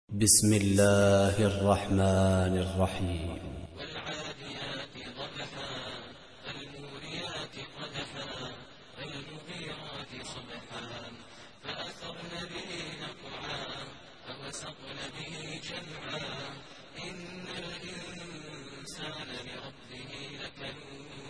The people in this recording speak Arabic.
بسم الله الرحمن الرحيم. والعاديات ضبحا فالموريات قدحا فالمغيرات صبحا فأثرن به نقعا فوسطن به جمعا إن الإنسان لربه لكنود